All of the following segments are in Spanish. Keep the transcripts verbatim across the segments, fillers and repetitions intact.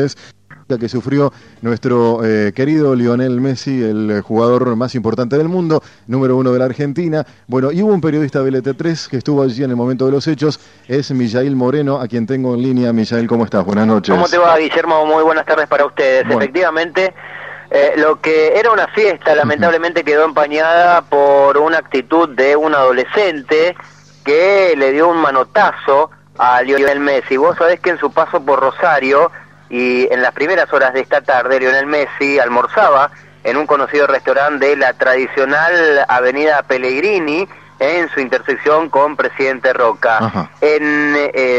es la que sufrió nuestro eh, querido Lionel Messi, el jugador más importante del mundo, número uno de la Argentina. Bueno, y hubo un periodista de L T tres que estuvo allí en el momento de los hechos, es Mijail Moreno, a quien tengo en línea. Mijail, ¿cómo estás? Buenas noches. ¿Cómo te va, Guillermo? Muy buenas tardes para ustedes. Bueno. Efectivamente, eh, lo que era una fiesta, lamentablemente quedó empañada por una actitud de un adolescente que le dio un manotazo a Lionel Messi. Vos sabés que en su paso por Rosario y en las primeras horas de esta tarde, Lionel Messi almorzaba en un conocido restaurante de la tradicional avenida Pellegrini, en su intersección con Presidente Roca. Ajá. En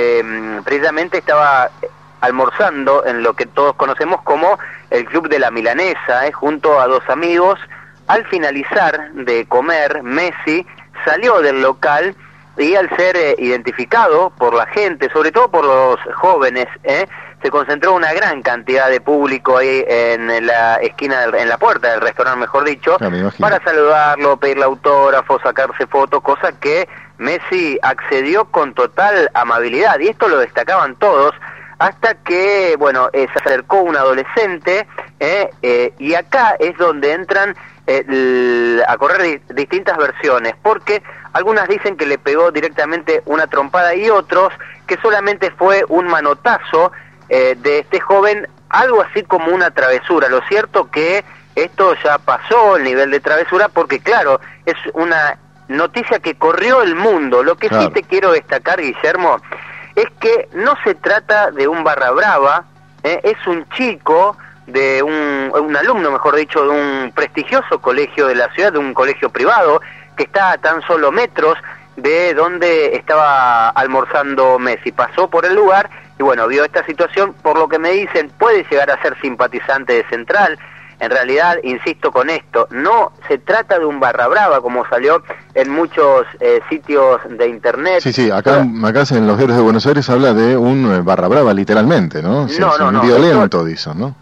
eh, precisamente estaba almorzando en lo que todos conocemos como el Club de la Milanesa, eh, junto a dos amigos. Al finalizar de comer, Messi salió del local y al ser eh, identificado por la gente, sobre todo por los jóvenes, eh, se concentró una gran cantidad de público ahí en la esquina, del, en la puerta del restaurante, mejor dicho, no, para saludarlo, pedirle autógrafo, sacarse fotos, cosa que Messi accedió con total amabilidad, y esto lo destacaban todos, hasta que, bueno, eh, se acercó un adolescente, eh, eh, y acá es donde entran eh, l, a correr di, distintas versiones, porque algunas dicen que le pegó directamente una trompada y otros que solamente fue un manotazo eh, de este joven, algo así como una travesura. Lo cierto que esto ya pasó el nivel de travesura, porque claro, es una noticia que corrió el mundo. Lo que claro. sí te quiero destacar, Guillermo, es que no se trata de un barra brava, eh, es un chico, de un, un alumno, mejor dicho, de un prestigioso colegio de la ciudad, de un colegio privado, que está a tan solo metros de donde estaba almorzando Messi. Pasó por el lugar y bueno, vio esta situación, por lo que me dicen, puede llegar a ser simpatizante de Central. En realidad, insisto con esto, no se trata de un barra brava como salió en muchos eh, sitios de internet. Sí, sí, acá, acá en los diarios de Buenos Aires habla de un barra brava literalmente, ¿no? Sí, no, es no, un no. violento, dicen, ¿no?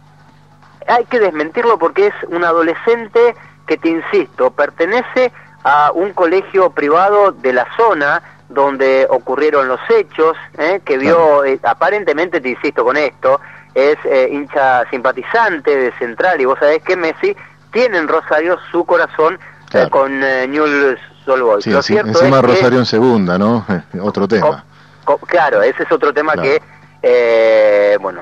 Hay que desmentirlo porque es un adolescente que, te insisto, pertenece a un colegio privado de la zona donde ocurrieron los hechos, ¿eh? que vio, claro. eh, aparentemente, te insisto con esto, es eh, hincha simpatizante de Central, y vos sabés que Messi tiene en Rosario su corazón, claro. eh, con eh, Newell's Old Boys. Sí, Lo sí, cierto encima es Rosario que, en segunda, ¿no? otro tema. Co, co, claro, ese es otro tema claro. que, eh, bueno,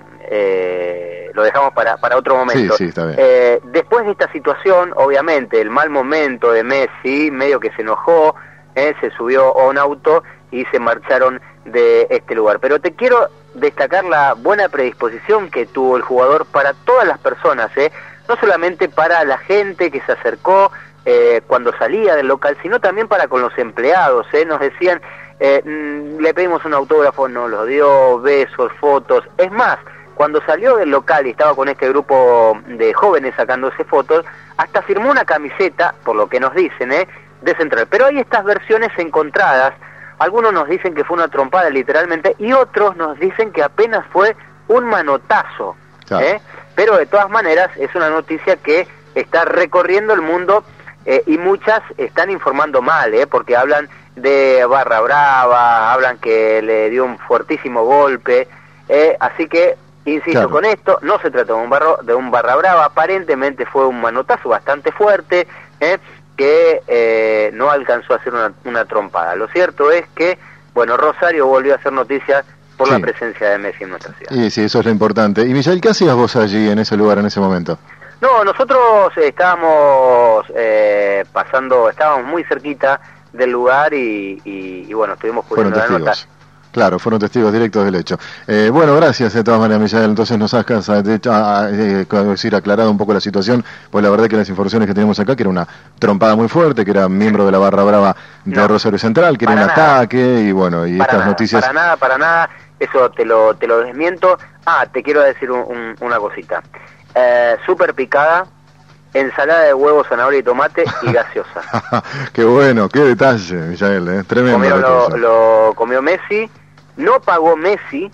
eh, lo dejamos para, para otro momento. Sí, sí, está bien. Eh, después de esta situación, obviamente, el mal momento de Messi, medio que se enojó, eh, se subió a un auto y se marcharon de este lugar. Pero te quiero destacar la buena predisposición que tuvo el jugador para todas las personas, eh, no solamente para la gente que se acercó eh, cuando salía del local, sino también para con los empleados. Eh, nos decían, eh, mm, le pedimos un autógrafo, nos lo dio, besos, fotos. Es más, cuando salió del local y estaba con este grupo de jóvenes sacándose fotos, hasta firmó una camiseta, por lo que nos dicen, eh, de Central. Pero hay estas versiones encontradas. Algunos nos dicen que fue una trompada literalmente y otros nos dicen que apenas fue un manotazo. Claro. ¿eh? Pero de todas maneras es una noticia que está recorriendo el mundo, eh, y muchas están informando mal, ¿eh? porque hablan de barra brava, hablan que le dio un fuertísimo golpe. Eh, así que, insisto claro. con esto, no se trata de un, barro, de un barra brava, aparentemente fue un manotazo bastante fuerte, ¿eh? que eh, no alcanzó a hacer una, una trompada. Lo cierto es que, bueno, Rosario volvió a hacer noticia por sí. la presencia de Messi en nuestra ciudad. Sí, sí, eso es lo importante. Y Mijail, ¿qué hacías vos allí en ese lugar, en ese momento? No, nosotros estábamos eh, pasando, estábamos muy cerquita del lugar y, y, y bueno, estuvimos cubriendo la nota. Claro, fueron testigos directos del hecho. Eh, bueno, gracias de todas maneras, Mijail. Entonces nos has de, a, a, eh, decir, aclarado un poco la situación, pues la verdad que las informaciones que tenemos acá, que era una trompada muy fuerte, que era miembro de la barra brava de no, Rosario Central, que era un nada. ataque, y bueno, y para estas nada, noticias... Para nada, para nada, eso te lo, te lo desmiento. Ah, te quiero decir un, un, una cosita. Eh, súper picada, ensalada de huevo, zanahoria y tomate y gaseosa. Qué bueno, qué detalle, Mijail, eh, tremendo. Comió, lo, lo comió Messi. No pagó Messi,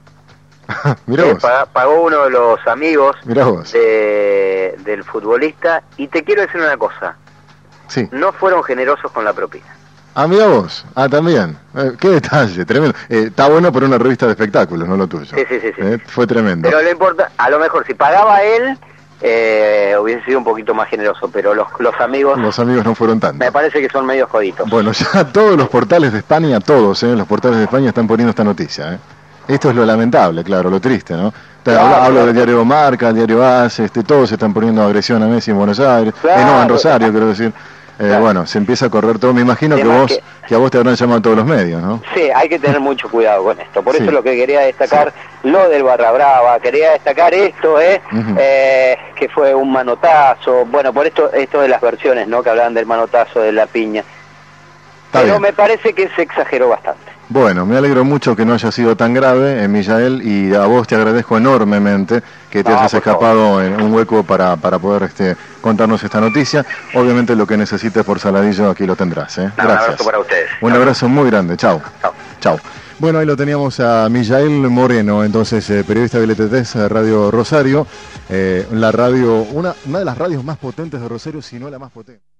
Mirá eh, vos. pag, pagó uno de los amigos de, del futbolista, y te quiero decir una cosa, sí. no fueron generosos con la propina. Ah, mira vos. Ah, también. Eh, qué detalle, tremendo. Eh, está bueno por una revista de espectáculos, no lo tuyo. Sí, sí, sí. sí. Eh, fue tremendo. Pero lo importa, a lo mejor si pagaba él, eh, hubiese sido un poquito más generoso, pero los, los amigos... Los amigos no fueron tanto. Me parece que son medio joditos. Bueno, ya todos los portales de España, todos, eh, los portales de España están poniendo esta noticia. Eh. Esto es lo lamentable, claro, lo triste, ¿no? Claro, hablo, hablo claro. del diario Marca, el diario ACE, este, todos están poniendo agresión a Messi en Buenos Aires, claro, eh, no, en Rosario, quiero decir. Eh, claro. Bueno, se empieza a correr todo. Me imagino que vos, que, que a vos te habrán llamado todos los medios, ¿no? Sí, hay que tener mucho cuidado con esto. Por sí. eso lo que quería destacar, sí. lo del Barra Brava, quería destacar esto, ¿eh? Uh-huh. eh que fue un manotazo. Bueno, por esto, esto de las versiones, ¿no? Que hablaban del manotazo de la piña. Está Pero bien. Me parece que se exageró bastante. Bueno, me alegro mucho que no haya sido tan grave, eh, Mijael, y a vos te agradezco enormemente que te no, hayas escapado favor. en un hueco para, para poder este, contarnos esta noticia. Obviamente lo que necesites por Saladillo aquí lo tendrás. ¿eh? Gracias. Un abrazo para ustedes. Un Chau. abrazo muy grande. Chao. Chao. Chao. Bueno, ahí lo teníamos a Mijael Moreno, entonces eh, periodista de L T T de Radio Rosario, eh, la radio, una, una de las radios más potentes de Rosario, si no la más potente.